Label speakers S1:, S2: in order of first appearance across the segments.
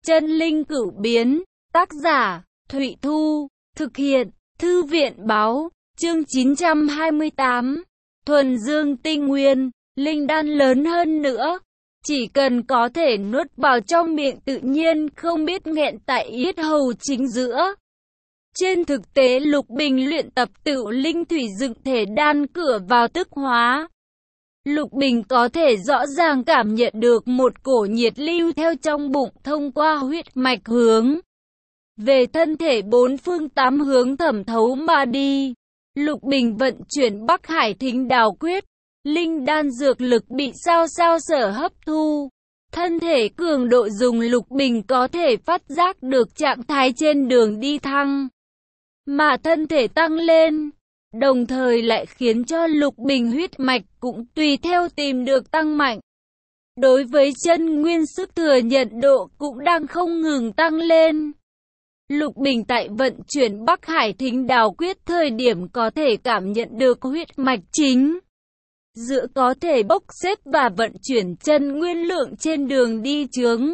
S1: Chân linh cửu biến, tác giả, Thụy Thu, thực hiện, Thư viện báo, chương 928, thuần dương tinh nguyên, linh đan lớn hơn nữa. Chỉ cần có thể nuốt vào trong miệng tự nhiên không biết nghẹn tại yết hầu chính giữa. Trên thực tế Lục Bình luyện tập tựu linh thủy dựng thể đan cửa vào tức hóa. Lục Bình có thể rõ ràng cảm nhận được một cổ nhiệt lưu theo trong bụng thông qua huyết mạch hướng về thân thể bốn phương tám hướng thẩm thấu mà đi. Lục Bình vận chuyển Bắc Hải Thính Đào Quyết, linh đan dược lực bị sao sở hấp thu. Thân thể cường độ dùng Lục Bình có thể phát giác được trạng thái trên đường đi thăng, mà thân thể tăng lên, đồng thời lại khiến cho Lục Bình huyết mạch cũng tùy theo tìm được tăng mạnh. Đối với chân nguyên sức thừa nhận độ cũng đang không ngừng tăng lên. Lục Bình tại vận chuyển Bắc Hải Thính Đào Quyết thời điểm có thể cảm nhận được huyết mạch chính giữa có thể bốc xếp và vận chuyển chân nguyên lượng trên đường đi chướng,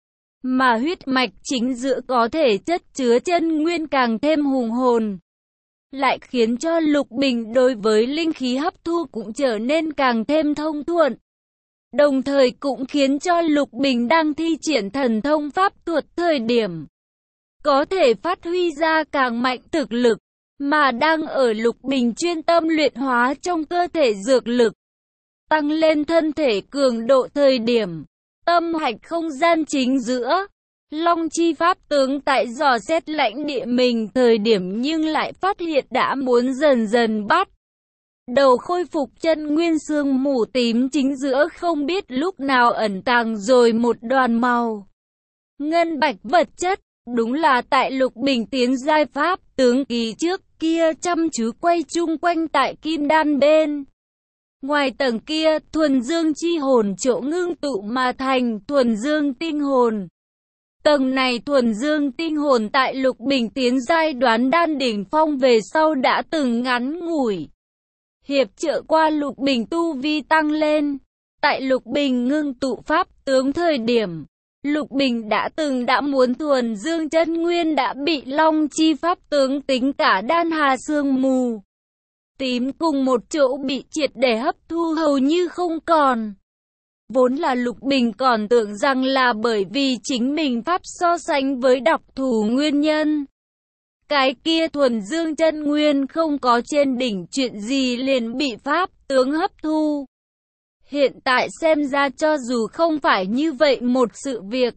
S1: mà huyết mạch chính giữa có thể chất chứa chân nguyên càng thêm hùng hồn, lại khiến cho Lục Bình đối với linh khí hấp thu cũng trở nên càng thêm thông thuận. Đồng thời cũng khiến cho Lục Bình đang thi triển thần thông pháp thuật thời điểm có thể phát huy ra càng mạnh thực lực, mà đang ở Lục Bình chuyên tâm luyện hóa trong cơ thể dược lực, tăng lên thân thể cường độ thời điểm, tâm hạch không gian chính giữa. Long chi pháp tướng tại dò xét lãnh địa mình thời điểm nhưng lại phát hiện đã muốn dần dần bắt đầu khôi phục chân nguyên sương mù tím chính giữa không biết lúc nào ẩn tàng rồi một đoàn màu ngân bạch vật chất. Đúng là tại Lục Bình tiến giai pháp tướng kỳ trước kia chăm chú quay chung quanh tại kim đan bên ngoài tầng kia, thuần dương chi hồn chỗ ngưng tụ mà thành thuần dương tinh hồn. Tầng này thuần dương tinh hồn tại Lục Bình tiến giai đoán đan đỉnh phong về sau đã từng ngắn ngủi hiệp trợ qua Lục Bình tu vi tăng lên. Tại Lục Bình ngưng tụ pháp tướng thời điểm, Lục Bình đã muốn thuần dương chân nguyên đã bị long chi pháp tướng tính cả đan hà sương mù tím cùng một chỗ bị triệt để hấp thu hầu như không còn. Vốn là Lục Bình còn tưởng rằng là bởi vì chính mình pháp so sánh với đặc thù nguyên nhân. Cái kia thuần dương chân nguyên không có trên đỉnh chuyện gì liền bị pháp tướng hấp thu. Hiện tại xem ra cho dù không phải như vậy một sự việc,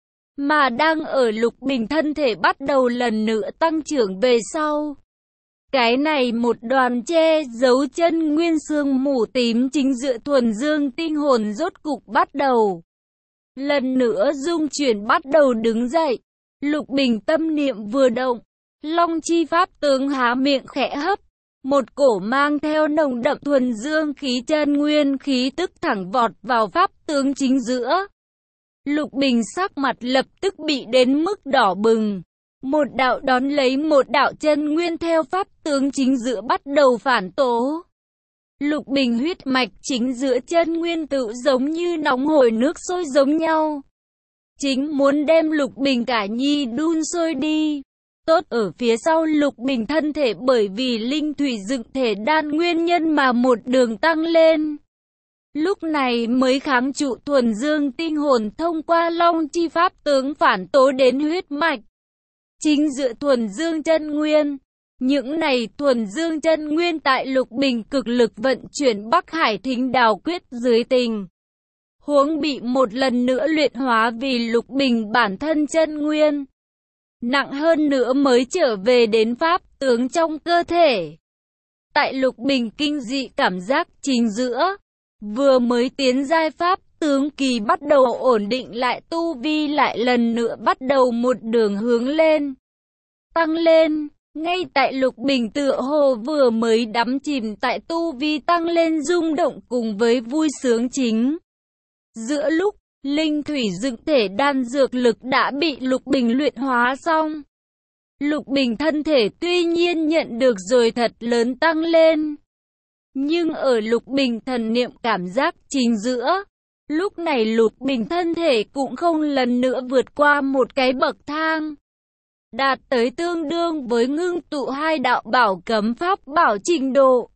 S1: mà đang ở Lục Bình thân thể bắt đầu lần nữa tăng trưởng về sau. Cái này một đoàn che giấu chân nguyên sương mù tím chính giữa thuần dương tinh hồn rốt cục bắt đầu lần nữa dung chuyển bắt đầu đứng dậy. Lục Bình tâm niệm vừa động, long chi pháp tướng há miệng khẽ hấp, một cổ mang theo nồng đậm thuần dương khí chân nguyên khí tức thẳng vọt vào pháp tướng chính giữa. Lục Bình sắc mặt lập tức bị đến mức đỏ bừng. Một đạo đón lấy một đạo chân nguyên theo pháp tướng chính giữa bắt đầu phản tố. Lục Bình huyết mạch chính giữa chân nguyên tự giống như nóng hổi nước sôi giống nhau. Chính muốn đem Lục Bình cả nhi đun sôi đi. Tốt ở phía sau Lục Bình thân thể bởi vì linh thủy dựng thể đan nguyên nhân mà một đường tăng lên. Lúc này mới kháng trụ thuần dương tinh hồn thông qua long chi pháp tướng phản tố đến huyết mạch chính giữa thuần dương chân nguyên. Những này thuần dương chân nguyên tại Lục Bình cực lực vận chuyển Bắc Hải Thính Đào Quyết dưới tình huống bị một lần nữa luyện hóa vì Lục Bình bản thân chân nguyên nặng hơn nữa mới trở về đến pháp tướng trong cơ thể. Tại Lục Bình kinh dị cảm giác chính giữa, vừa mới tiến giai pháp tướng kỳ bắt đầu ổn định lại tu vi lại lần nữa bắt đầu một đường hướng lên, tăng lên. Ngay tại Lục Bình tựa hồ vừa mới đắm chìm tại tu vi tăng lên rung động cùng với vui sướng chính giữa lúc linh thủy dựng thể đan dược lực đã bị Lục Bình luyện hóa xong. Lục Bình thân thể tuy nhiên nhận được rồi thật lớn tăng lên, nhưng ở Lục Bình thần niệm cảm giác chính giữa, Lúc này Lục Bình thân thể cũng không lần nữa vượt qua một cái bậc thang, đạt tới tương đương với ngưng tụ hai đạo bảo cấm pháp bảo trình độ,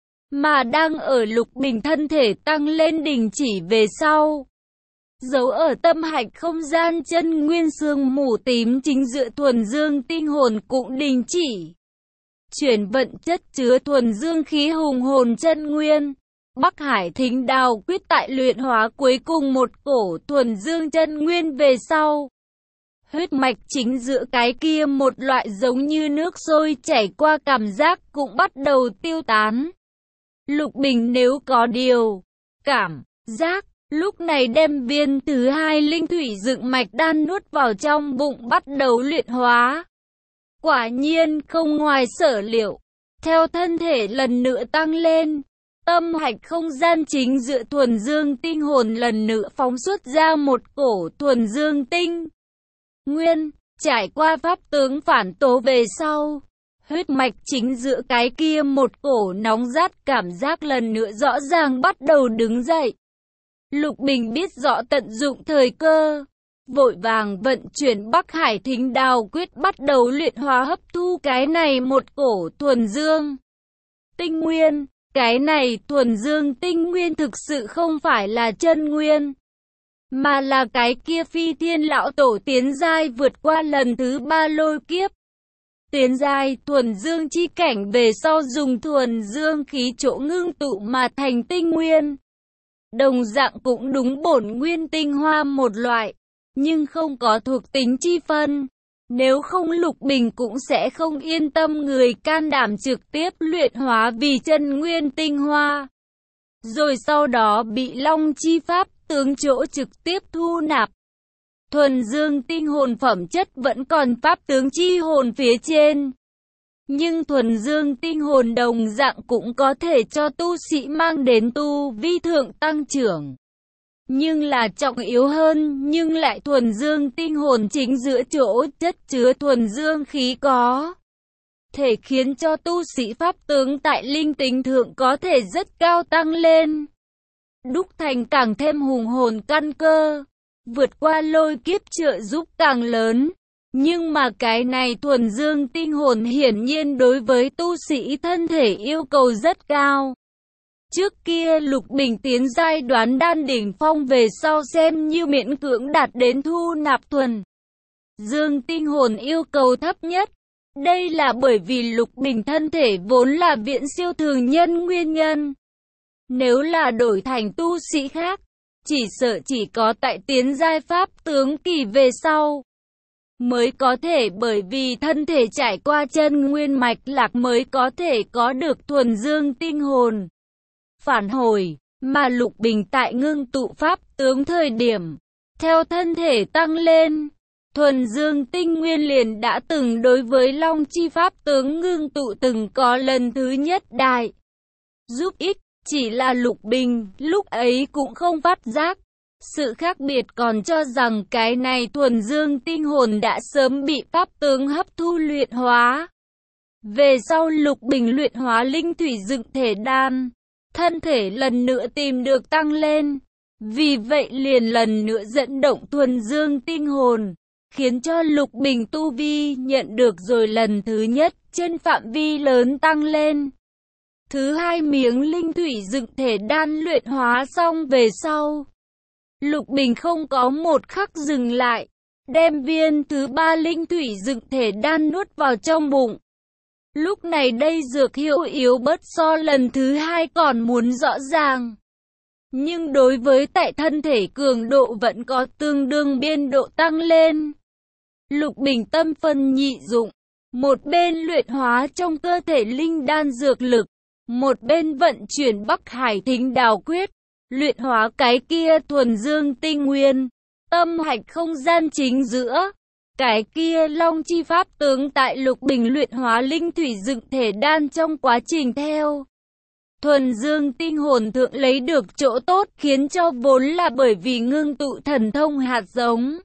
S1: mà đang ở Lục Bình thân thể tăng lên đình chỉ về sau. Giấu ở tâm hạch không gian chân nguyên sương mù tím chính giữa thuần dương tinh hồn cũng đình chỉ. Chuyển vận chất chứa thuần dương khí hùng hồn chân nguyên. Bắc Hải Thính Đào quyết tại luyện hóa cuối cùng một cổ thuần dương chân nguyên về sau. Huyết mạch chính giữa cái kia một loại giống như nước sôi chảy qua cảm giác cũng bắt đầu tiêu tán. Lục Bình nếu có điều cảm giác, lúc này đem viên thứ hai linh thủy dựng mạch đan nuốt vào trong bụng bắt đầu luyện hóa. Quả nhiên không ngoài sở liệu, theo thân thể lần nữa tăng lên, tâm hạch không gian chính giữa thuần dương tinh hồn lần nữa phóng xuất ra một cổ thuần dương tinh nguyên, trải qua pháp tướng phản tố về sau. Huyết mạch chính giữa cái kia một cổ nóng rát cảm giác lần nữa rõ ràng bắt đầu đứng dậy. Lục Bình biết rõ tận dụng thời cơ, vội vàng vận chuyển Bắc Hải Thính Đào quyết bắt đầu luyện hóa hấp thu cái này một cổ thuần dương tinh nguyên. Cái này thuần dương tinh nguyên thực sự không phải là chân nguyên, mà là cái kia Phi Thiên lão tổ tiến giai vượt qua lần thứ 3 lôi kiếp. Tiến giai thuần dương chi cảnh về sau dùng thuần dương khí chỗ ngưng tụ mà thành tinh nguyên. Đồng dạng cũng đúng bổn nguyên tinh hoa một loại, nhưng không có thuộc tính chi phân. Nếu không Lục Bình cũng sẽ không yên tâm người can đảm trực tiếp luyện hóa vì chân nguyên tinh hoa. Rồi sau đó bị Long chi pháp tướng chỗ trực tiếp thu nạp. Thuần dương tinh hồn phẩm chất vẫn còn pháp tướng chi hồn phía trên. Nhưng thuần dương tinh hồn đồng dạng cũng có thể cho tu sĩ mang đến tu vi thượng tăng trưởng. Nhưng là trọng yếu hơn, nhưng lại thuần dương tinh hồn chính giữa chỗ chất chứa thuần dương khí có thể khiến cho tu sĩ pháp tướng tại linh tính thượng có thể rất cao tăng lên, đúc thành càng thêm hùng hồn căn cơ, vượt qua lôi kiếp trợ giúp càng lớn. Nhưng mà cái này thuần dương tinh hồn hiển nhiên đối với tu sĩ thân thể yêu cầu rất cao. Trước kia Lục Bình tiến giai đoán đan đỉnh phong về sau xem như miễn cưỡng đạt đến thu nạp thuần dương tinh hồn yêu cầu thấp nhất. Đây là bởi vì Lục Bình thân thể vốn là viễn siêu thường nhân nguyên nhân. Nếu là đổi thành tu sĩ khác, chỉ sợ chỉ có tại tiến giai pháp tướng kỳ về sau mới có thể, bởi vì thân thể trải qua chân nguyên mạch lạc mới có thể có được thuần dương tinh hồn phản hồi, mà Lục Bình tại ngưng tụ pháp tướng thời điểm, theo thân thể tăng lên, thuần dương tinh nguyên liền đã từng đối với Long chi pháp tướng ngưng tụ từng có lần thứ nhất đại giúp ích, chỉ là Lục Bình lúc ấy cũng không phát giác. Sự khác biệt còn cho rằng cái này thuần dương tinh hồn đã sớm bị pháp tướng hấp thu luyện hóa. Về sau Lục Bình luyện hóa linh thủy dựng thể đan, thân thể lần nữa tìm được tăng lên. Vì vậy liền lần nữa dẫn động thuần dương tinh hồn, khiến cho Lục Bình tu vi nhận được rồi lần thứ nhất trên phạm vi lớn tăng lên. Thứ hai miếng linh thủy dựng thể đan luyện hóa xong về sau, Lục Bình không có một khắc dừng lại, đem viên thứ ba linh thủy dựng thể đan nuốt vào trong bụng. Lúc này đây dược hiệu yếu bớt so lần thứ hai còn muốn rõ ràng. Nhưng đối với tại thân thể cường độ vẫn có tương đương biên độ tăng lên. Lục Bình tâm phân nhị dụng, một bên luyện hóa trong cơ thể linh đan dược lực, một bên vận chuyển Bắc Hải Thính Đào quyết, luyện hóa cái kia thuần dương tinh nguyên, tâm hạch không gian chính giữa. Cái kia Long chi pháp tướng tại Lục Bình luyện hóa linh thủy dựng thể đan trong quá trình theo thuần dương tinh hồn thượng lấy được chỗ tốt, khiến cho vốn là bởi vì ngưng tụ thần thông hạt giống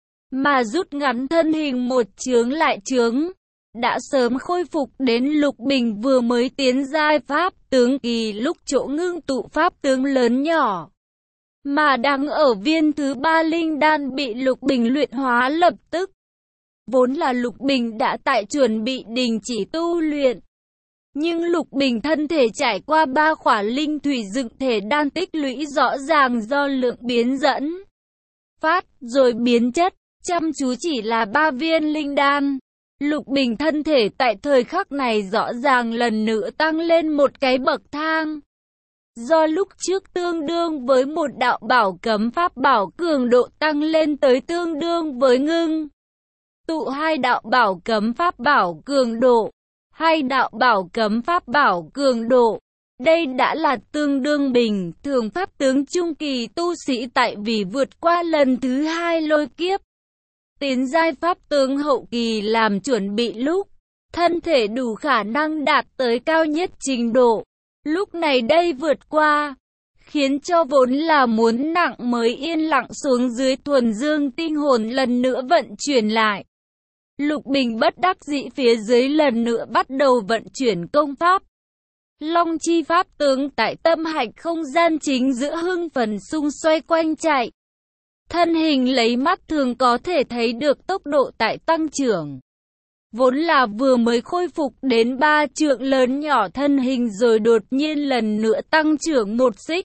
S1: mà rút ngắn thân hình một chướng lại chướng, đã sớm khôi phục đến Lục Bình vừa mới tiến giai pháp tướng kỳ lúc chỗ ngưng tụ pháp tướng lớn nhỏ. Mà đang ở viên thứ 3 linh đan bị Lục Bình luyện hóa lập tức. Vốn là Lục Bình đã tại chuẩn bị đình chỉ tu luyện. Nhưng Lục Bình thân thể trải qua 3 khỏa linh thủy dựng thể đan tích lũy rõ ràng do lượng biến dẫn phát rồi biến chất, chăm chú chỉ là 3 viên linh đan. Lục Bình thân thể tại thời khắc này rõ ràng lần nữa tăng lên một cái bậc thang. Do lúc trước tương đương với một đạo bảo cấm pháp bảo cường độ tăng lên tới tương đương với ngưng tụ 2 đạo bảo cấm pháp bảo cường độ. 2 đạo bảo cấm pháp bảo cường độ. Đây đã là tương đương bình thường pháp tướng trung kỳ tu sĩ tại vì vượt qua lần thứ 2 lôi kiếp. Tiến giai pháp tướng hậu kỳ làm chuẩn bị lúc thân thể đủ khả năng đạt tới cao nhất trình độ. Lúc này đây vượt qua, khiến cho vốn là muốn nặng mới yên lặng xuống dưới thuần dương tinh hồn lần nữa vận chuyển lại. Lục Bình bất đắc dĩ phía dưới lần nữa bắt đầu vận chuyển công pháp. Long chi pháp tướng tại tâm hạch không gian chính giữa hưng phần xung xoay quanh chạy. Thân hình lấy mắt thường có thể thấy được tốc độ tại tăng trưởng. Vốn là vừa mới khôi phục đến 3 trượng lớn nhỏ thân hình rồi đột nhiên lần nữa tăng trưởng 1 xích.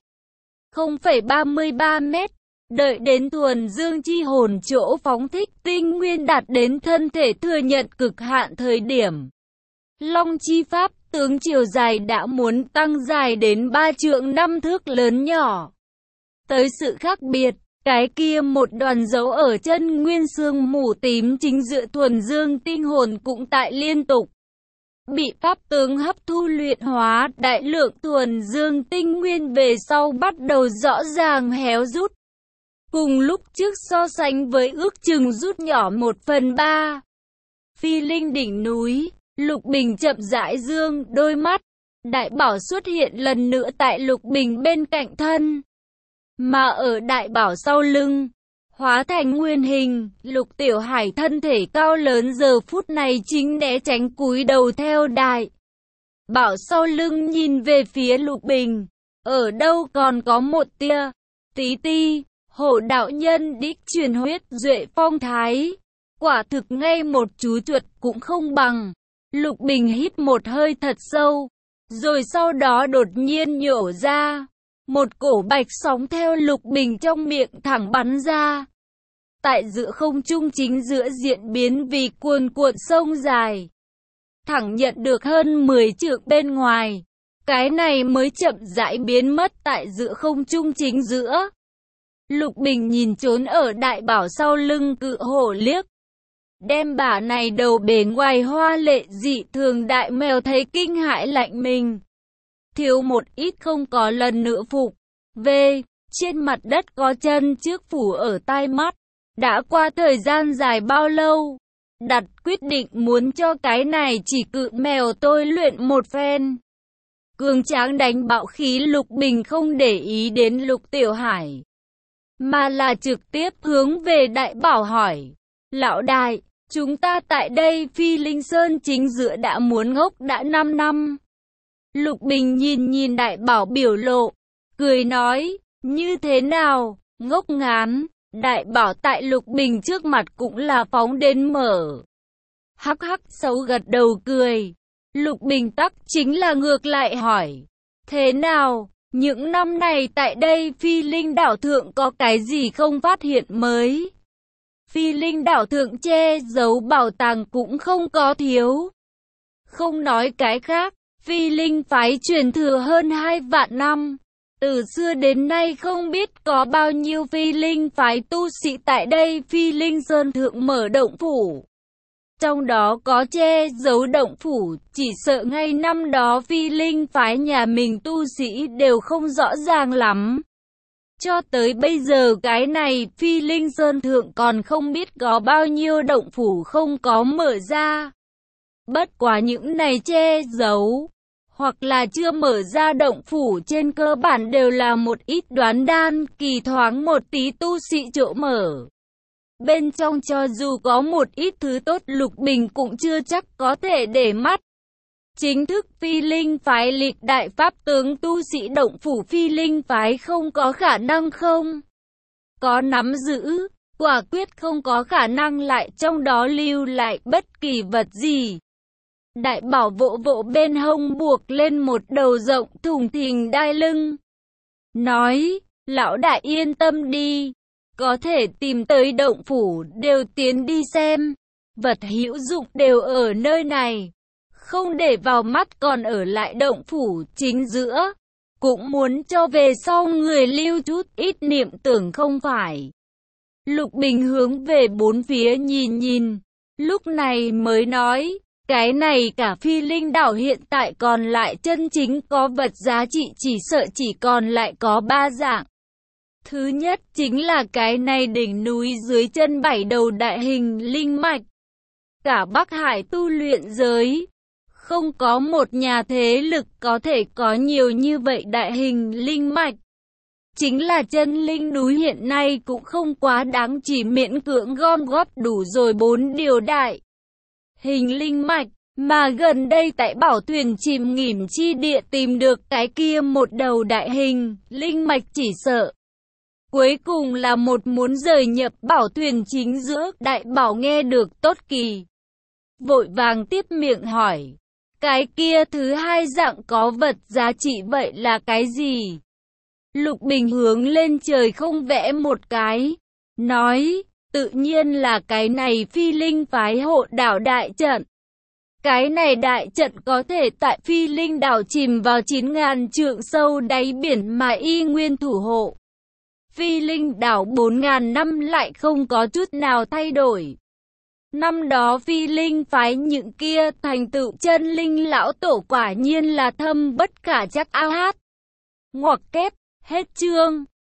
S1: 0,33 mét. Đợi đến thuần dương chi hồn chỗ phóng thích tinh nguyên đạt đến thân thể thừa nhận cực hạn thời điểm. Long chi pháp tướng chiều dài đã muốn tăng dài đến 3 trượng 5 thước lớn nhỏ. Tới sự khác biệt, cái kia một đoàn dấu ở chân nguyên xương mù tím chính giữa thuần dương tinh hồn cũng tại liên tục bị pháp tướng hấp thu luyện hóa, đại lượng thuần dương tinh nguyên về sau bắt đầu rõ ràng héo rút. Cùng lúc trước so sánh với ước chừng rút nhỏ 1/3. Phi linh đỉnh núi, Lục Bình chậm rãi dương đôi mắt. Đại bảo xuất hiện lần nữa tại Lục Bình bên cạnh thân. Mà ở đại bảo sau lưng, hóa thành nguyên hình, Lục Tiểu Hải thân thể cao lớn giờ phút này chính né tránh cúi đầu theo đại bảo sau lưng nhìn về phía Lục Bình. Ở đâu còn có một tia, tí ti. Hổ đạo nhân đích truyền huyết duệ phong thái. Quả thực ngay một chú chuột cũng không bằng. Lục Bình hít một hơi thật sâu. Rồi sau đó đột nhiên nhổ ra. Một cổ bạch sóng theo Lục Bình trong miệng thẳng bắn ra. Tại giữa không trung chính giữa diễn biến vì cuồn cuộn sông dài. Thẳng nhận được hơn 10 trượng bên ngoài. Cái này mới chậm rãi biến mất tại giữa không trung chính giữa. Lục Bình nhìn trốn ở đại bảo sau lưng cự hổ liếc. Đem bả này đầu bề ngoài hoa lệ dị thường đại mèo thấy kinh hãi lạnh mình. Thiếu một ít không có lần nữa phục. Trên mặt đất có chân trước phủ ở tai mắt. Đã qua thời gian dài bao lâu? Đặt quyết định muốn cho cái này chỉ cự mèo tôi luyện một phen. Cường tráng đánh bạo khí Lục Bình không để ý đến Lục Tiểu Hải. Mà là trực tiếp hướng về đại bảo hỏi. Lão đại, chúng ta tại đây Phi Linh Sơn chính giữa đã muốn ngốc đã 5 năm. Lục Bình nhìn đại bảo biểu lộ, cười nói, như thế nào, ngốc ngán. Đại bảo tại Lục Bình trước mặt cũng là phóng đến mở. Hắc hắc xấu gật đầu cười. Lục Bình tắc chính là ngược lại hỏi. Thế nào, những năm này tại đây Phi Linh đảo thượng có cái gì không phát hiện mới? Phi Linh đảo thượng che giấu bảo tàng cũng không có thiếu. Không nói cái khác, Phi Linh phái truyền thừa hơn 2 vạn năm. Từ xưa đến nay không biết có bao nhiêu Phi Linh phái tu sĩ tại đây Phi Linh Sơn thượng mở động phủ. Trong đó có che giấu động phủ, chỉ sợ ngay năm đó Phi Linh phái nhà mình tu sĩ đều không rõ ràng lắm. Cho tới bây giờ cái này Phi Linh Sơn thượng còn không biết có bao nhiêu động phủ không có mở ra. Bất quá những này che giấu, hoặc là chưa mở ra động phủ trên cơ bản đều là một ít đoán đan kỳ thoáng một tí tu sĩ chỗ mở. Bên trong cho dù có một ít thứ tốt Lục Bình cũng chưa chắc có thể để mắt. Chính thức Phi Linh phái lịch đại pháp tướng tu sĩ Động Phủ Phi Linh phái không có khả năng không có nắm giữ, quả quyết không có khả năng lại trong đó lưu lại bất kỳ vật gì. Đại bảo vỗ vỗ bên hông buộc lên một đầu rộng thùng thình đai lưng. Nói, lão đại yên tâm đi, có thể tìm tới Động Phủ đều tiến đi xem, vật hữu dụng đều ở nơi này. Không để vào mắt còn ở lại Động Phủ chính giữa, cũng muốn cho về sau người lưu chút ít niệm tưởng không phải. Lục Bình hướng về bốn phía nhìn nhìn, lúc này mới nói, cái này cả Phi Linh đảo hiện tại còn lại chân chính có vật giá trị chỉ sợ chỉ còn lại có 3 dạng. Thứ nhất chính là cái này đỉnh núi dưới chân 7 đầu đại hình linh mạch. Cả Bắc Hải tu luyện giới, không có một nhà thế lực có thể có nhiều như vậy đại hình linh mạch. Chính là chân linh núi hiện nay cũng không quá đáng, chỉ miễn cưỡng gom góp đủ rồi 4 điều đại hình linh mạch. Mà gần đây tại bảo thuyền chìm nghỉm chi địa tìm được cái kia một đầu đại hình linh mạch chỉ sợ cuối cùng là một muốn rời nhập bảo thuyền chính giữa. Đại bảo nghe được tốt kỳ, vội vàng tiếp miệng hỏi, cái kia thứ hai dạng có vật giá trị vậy là cái gì? Lục Bình hướng lên trời không vẽ một cái, nói, tự nhiên là cái này Phi Linh phái hộ đảo đại trận. Cái này đại trận có thể tại Phi Linh đảo chìm vào 9.000 trượng sâu đáy biển mà y nguyên thủ hộ. Phi Linh đảo 4.000 năm lại không có chút nào thay đổi. Năm đó Phi Linh phái những kia thành tựu chân linh lão tổ quả nhiên là thâm bất khả trắc. A hát. Ngoặc kép, hết chương.